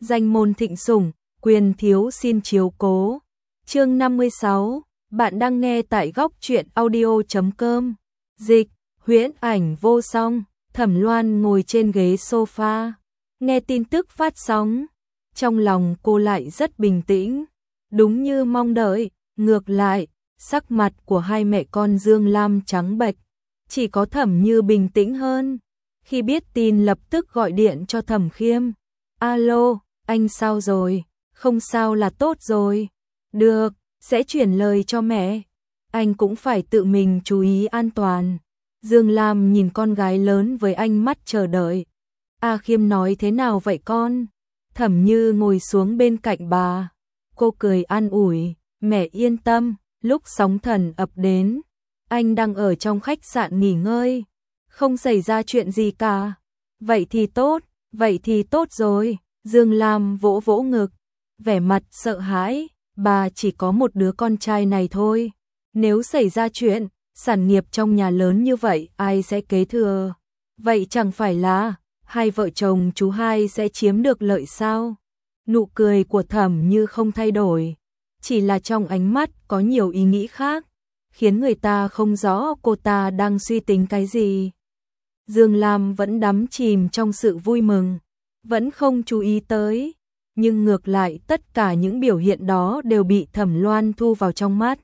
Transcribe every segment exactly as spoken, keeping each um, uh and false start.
danh môn thịnh sủng, quyền thiếu xin chiếu cố. Chương năm mươi sáu, bạn đang nghe tại góc truyện audio chấm com. Dịch, huyễn ảnh vô song, Thẩm Loan ngồi trên ghế sofa, nghe tin tức phát sóng. Trong lòng cô lại rất bình tĩnh, đúng như mong đợi, ngược lại, sắc mặt của hai mẹ con Dương Lam trắng bệch, chỉ có Thẩm Như bình tĩnh hơn. Khi biết tin lập tức gọi điện cho Thẩm Khiêm. Alo, anh sao rồi? Không sao là tốt rồi. Được, sẽ chuyển lời cho mẹ. Anh cũng phải tự mình chú ý an toàn. Dương Lam nhìn con gái lớn với ánh mắt chờ đợi. A Khiêm nói thế nào vậy con? Thẩm Như ngồi xuống bên cạnh bà. Cô cười an ủi, mẹ yên tâm, lúc sóng thần ập đến, anh đang ở trong khách sạn nghỉ ngơi, không xảy ra chuyện gì cả. Vậy thì tốt, vậy thì tốt rồi. Dương Lam vỗ vỗ ngực, vẻ mặt sợ hãi, bà chỉ có một đứa con trai này thôi. Nếu xảy ra chuyện, sản nghiệp trong nhà lớn như vậy ai sẽ kế thừa? Vậy chẳng phải là hai vợ chồng chú hai sẽ chiếm được lợi sao? Nụ cười của Thẩm Như không thay đổi, chỉ là trong ánh mắt có nhiều ý nghĩ khác, khiến người ta không rõ cô ta đang suy tính cái gì. Dương Lam vẫn đắm chìm trong sự vui mừng, vẫn không chú ý tới, nhưng ngược lại tất cả những biểu hiện đó đều bị Thẩm Loan thu vào trong mắt.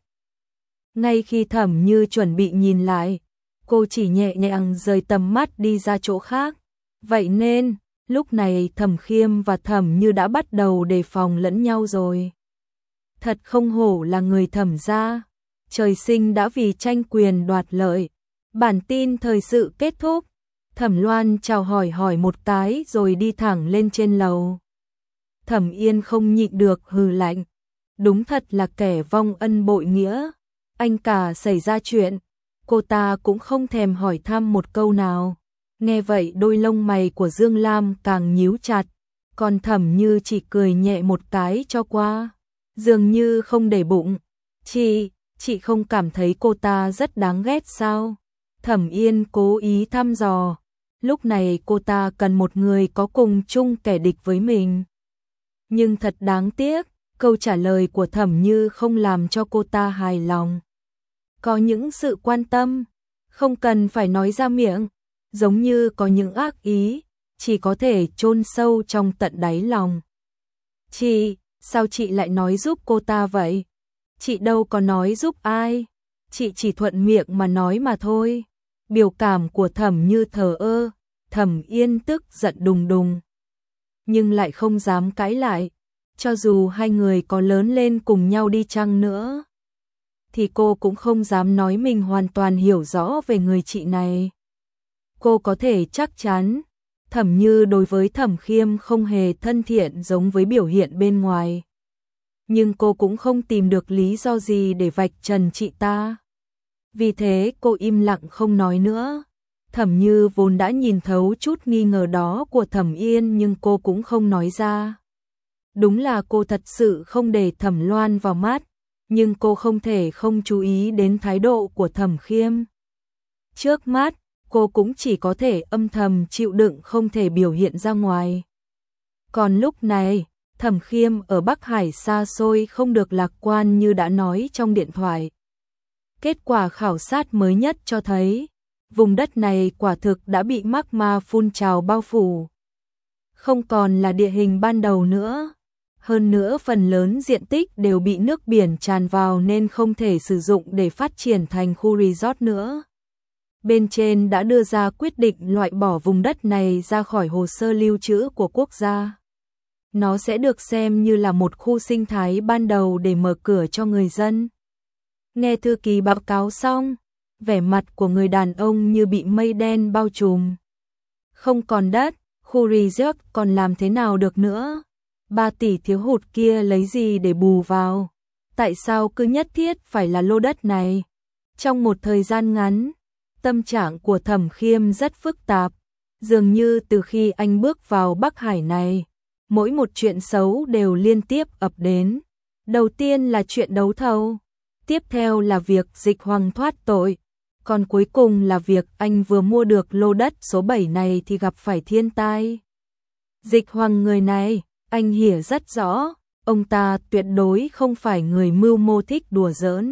Ngay khi Thẩm Như chuẩn bị nhìn lại, cô chỉ nhẹ nhàng rời tầm mắt đi ra chỗ khác. Vậy nên, lúc này Thẩm Khiêm và Thẩm Như đã bắt đầu đề phòng lẫn nhau rồi. Thật không hổ là người Thẩm gia, trời sinh đã vì tranh quyền đoạt lợi. Bản tin thời sự kết thúc, Thẩm Loan chào hỏi hỏi một cái rồi đi thẳng lên trên lầu. Thẩm Yên không nhịn được hừ lạnh, đúng thật là kẻ vong ân bội nghĩa. Anh cả xảy ra chuyện, cô ta cũng không thèm hỏi thăm một câu nào. Nghe vậy đôi lông mày của Dương Lam càng nhíu chặt, còn Thẩm Như chỉ cười nhẹ một cái cho qua, dường như không để bụng. Chị, chị không cảm thấy cô ta rất đáng ghét sao? Thẩm Yên cố ý thăm dò, lúc này cô ta cần một người có cùng chung kẻ địch với mình. Nhưng thật đáng tiếc, câu trả lời của Thẩm Như không làm cho cô ta hài lòng. Có những sự quan tâm, không cần phải nói ra miệng, giống như có những ác ý, chỉ có thể chôn sâu trong tận đáy lòng. Chị, sao chị lại nói giúp cô ta vậy? Chị đâu có nói giúp ai, chị chỉ thuận miệng mà nói mà thôi. Biểu cảm của Thẩm Như thờ ơ, Thẩm Yên tức giận đùng đùng, nhưng lại không dám cãi lại. Cho dù hai người có lớn lên cùng nhau đi chăng nữa, thì cô cũng không dám nói mình hoàn toàn hiểu rõ về người chị này. Cô có thể chắc chắn, Thẩm Như đối với Thẩm Khiêm không hề thân thiện giống với biểu hiện bên ngoài. Nhưng cô cũng không tìm được lý do gì để vạch trần chị ta. Vì thế cô im lặng không nói nữa. Thẩm Như vốn đã nhìn thấu chút nghi ngờ đó của Thẩm Yên nhưng cô cũng không nói ra. Đúng là cô thật sự không để Thẩm Loan vào mắt, nhưng cô không thể không chú ý đến thái độ của Thẩm Khiêm. Trước mắt, cô cũng chỉ có thể âm thầm chịu đựng không thể biểu hiện ra ngoài. Còn lúc này, Thẩm Khiêm ở Bắc Hải xa xôi không được lạc quan như đã nói trong điện thoại. Kết quả khảo sát mới nhất cho thấy, vùng đất này quả thực đã bị magma phun trào bao phủ. Không còn là địa hình ban đầu nữa. Hơn nữa phần lớn diện tích đều bị nước biển tràn vào nên không thể sử dụng để phát triển thành khu resort nữa. Bên trên đã đưa ra quyết định loại bỏ vùng đất này ra khỏi hồ sơ lưu trữ của quốc gia. Nó sẽ được xem như là một khu sinh thái ban đầu để mở cửa cho người dân. Nghe thư ký báo cáo xong, vẻ mặt của người đàn ông như bị mây đen bao trùm. Không còn đất, khu resort còn làm thế nào được nữa? Ba tỷ thiếu hụt kia lấy gì để bù vào? Tại sao cứ nhất thiết phải là lô đất này? Trong một thời gian ngắn, tâm trạng của Thẩm Khiêm rất phức tạp. Dường như từ khi anh bước vào Bắc Hải này, mỗi một chuyện xấu đều liên tiếp ập đến. Đầu tiên là chuyện đấu thầu, tiếp theo là việc Dịch Hoàng thoát tội, còn cuối cùng là việc anh vừa mua được lô đất số bảy này thì gặp phải thiên tai. Dịch Hoàng người này, Anh hiểu rất rõ, ông ta tuyệt đối không phải người mưu mô thích đùa giỡn,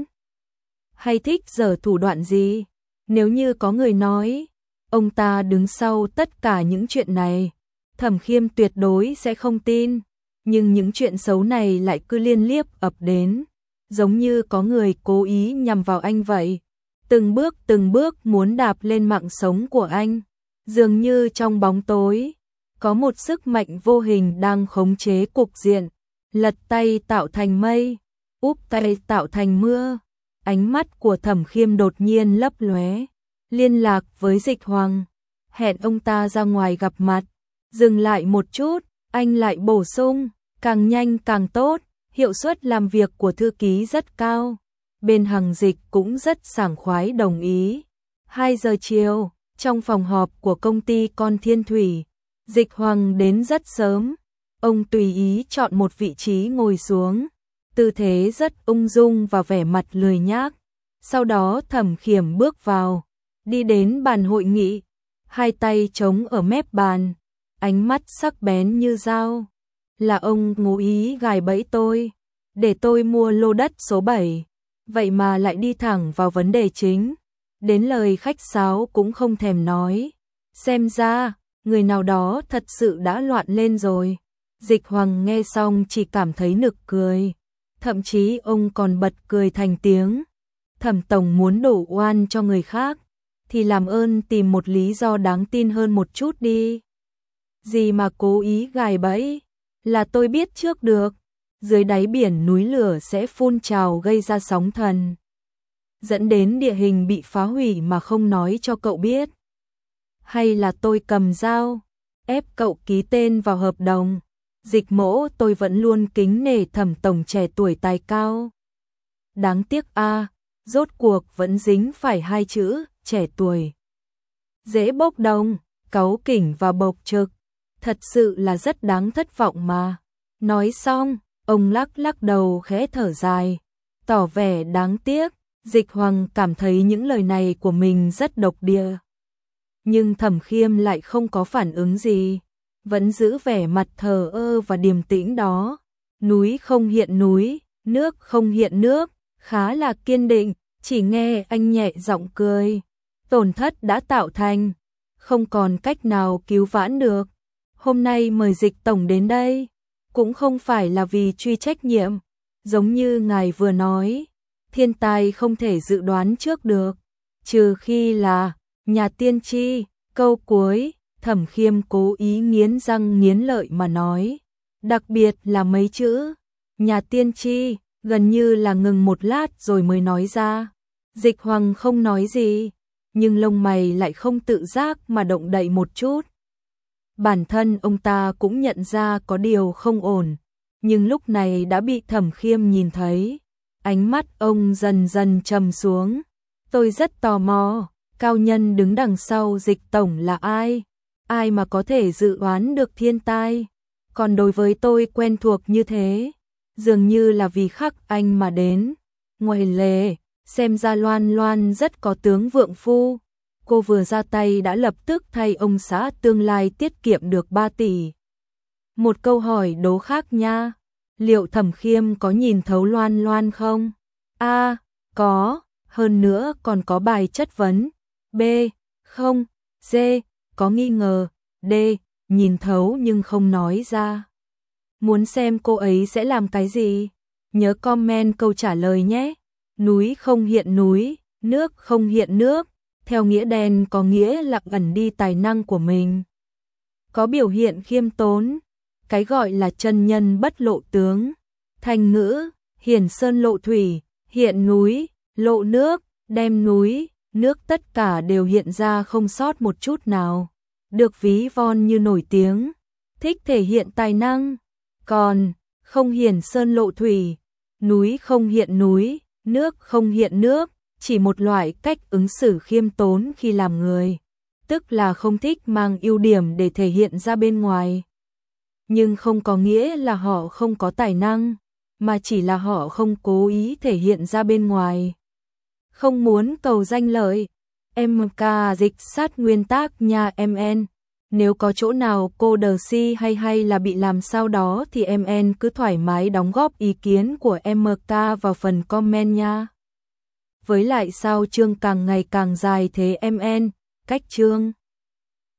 hay thích giở thủ đoạn gì. Nếu như có người nói, ông ta đứng sau tất cả những chuyện này, Thẩm Khiêm tuyệt đối sẽ không tin. Nhưng những chuyện xấu này lại cứ liên tiếp ập đến, giống như có người cố ý nhằm vào anh vậy. Từng bước từng bước muốn đạp lên mạng sống của anh. Dường như trong bóng tối, có một sức mạnh vô hình đang khống chế cục diện. Lật tay tạo thành mây, úp tay tạo thành mưa. Ánh mắt của Thẩm Khiêm đột nhiên lấp lóe, liên lạc với Dịch Hoàng, hẹn ông ta ra ngoài gặp mặt. Dừng lại một chút, anh lại bổ sung, càng nhanh càng tốt, hiệu suất làm việc của thư ký rất cao. Bên Hằng Dịch cũng rất sảng khoái đồng ý. hai giờ chiều, trong phòng họp của công ty con Thiên Thủy, Dịch Hoàng đến rất sớm. Ông tùy ý chọn một vị trí ngồi xuống, tư thế rất ung dung và vẻ mặt lười nhác. Sau đó Thẩm Khiêm bước vào, đi đến bàn hội nghị, hai tay chống ở mép bàn, ánh mắt sắc bén như dao. Là ông cố ý gài bẫy tôi, để tôi mua lô đất số bảy, vậy mà lại đi thẳng vào vấn đề chính, đến lời khách sáo cũng không thèm nói. Xem ra, người nào đó thật sự đã loạn lên rồi. Dịch Hoàng nghe xong chỉ cảm thấy nực cười, thậm chí ông còn bật cười thành tiếng. Thẩm tổng muốn đổ oan cho người khác, thì làm ơn tìm một lý do đáng tin hơn một chút đi. Gì mà cố ý gài bẫy, là tôi biết trước được, dưới đáy biển núi lửa sẽ phun trào gây ra sóng thần, dẫn đến địa hình bị phá hủy mà không nói cho cậu biết. Hay là tôi cầm dao, ép cậu ký tên vào hợp đồng. Dịch Mỗ tôi vẫn luôn kính nể Thẩm tổng trẻ tuổi tài cao. Đáng tiếc a, rốt cuộc vẫn dính phải hai chữ, trẻ tuổi. Dễ bốc đồng, cáu kỉnh và bộc trực, thật sự là rất đáng thất vọng mà. Nói xong, ông lắc lắc đầu khẽ thở dài, tỏ vẻ đáng tiếc. Dịch Hoàng cảm thấy những lời này của mình rất độc địa. Nhưng Thẩm Khiêm lại không có phản ứng gì, vẫn giữ vẻ mặt thờ ơ và điềm tĩnh đó. Núi không hiện núi, nước không hiện nước, khá là kiên định. Chỉ nghe anh nhẹ giọng cười, tổn thất đã tạo thành, không còn cách nào cứu vãn được. Hôm nay mời Dịch tổng đến đây, cũng không phải là vì truy trách nhiệm, giống như ngài vừa nói, thiên tai không thể dự đoán trước được, trừ khi là nhà tiên tri. Câu cuối, Thẩm Khiêm cố ý nghiến răng nghiến lợi mà nói, đặc biệt là mấy chữ nhà tiên tri, gần như là ngừng một lát rồi mới nói ra. Dịch Hoàng không nói gì, nhưng lông mày lại không tự giác mà động đậy một chút. Bản thân ông ta cũng nhận ra có điều không ổn, nhưng lúc này đã bị Thẩm Khiêm nhìn thấy. Ánh mắt ông dần dần trầm xuống. Tôi rất tò mò, cao nhân đứng đằng sau Dịch tổng là ai? Ai mà có thể dự đoán được thiên tai? Còn đối với tôi quen thuộc như thế, dường như là vì khắc anh mà đến. Ngoài lề, xem ra Loan Loan rất có tướng vượng phu. Cô vừa ra tay đã lập tức thay ông xã tương lai tiết kiệm được ba tỷ. Một câu hỏi đố khác nha. Liệu Thẩm Khiêm có nhìn thấu Loan Loan không? A. Có. Hơn nữa còn có bài chất vấn. B. Không. C. Có nghi ngờ. D. Nhìn thấu nhưng không nói ra. Muốn xem cô ấy sẽ làm cái gì? Nhớ comment câu trả lời nhé. Núi không hiện núi, nước không hiện nước. Theo nghĩa đen có nghĩa là ẩn đi tài năng của mình, có biểu hiện khiêm tốn. Cái gọi là chân nhân bất lộ tướng. Thành ngữ, hiển sơn lộ thủy, hiện núi, lộ nước, đem núi, nước tất cả đều hiện ra không sót một chút nào. Được ví von như nổi tiếng, thích thể hiện tài năng. Còn, không hiển sơn lộ thủy, núi không hiện núi, nước không hiện nước, chỉ một loại cách ứng xử khiêm tốn khi làm người, tức là không thích mang ưu điểm để thể hiện ra bên ngoài. Nhưng không có nghĩa là họ không có tài năng, mà chỉ là họ không cố ý thể hiện ra bên ngoài. Không muốn cầu danh lợi. em ca dịch sát nguyên tác nha em en. Nếu có chỗ nào cô đờ si hay hay là bị làm sao đó thì em en cứ thoải mái đóng góp ý kiến của em ca vào phần comment nha. Với lại sao chương càng ngày càng dài thế em en, cách chương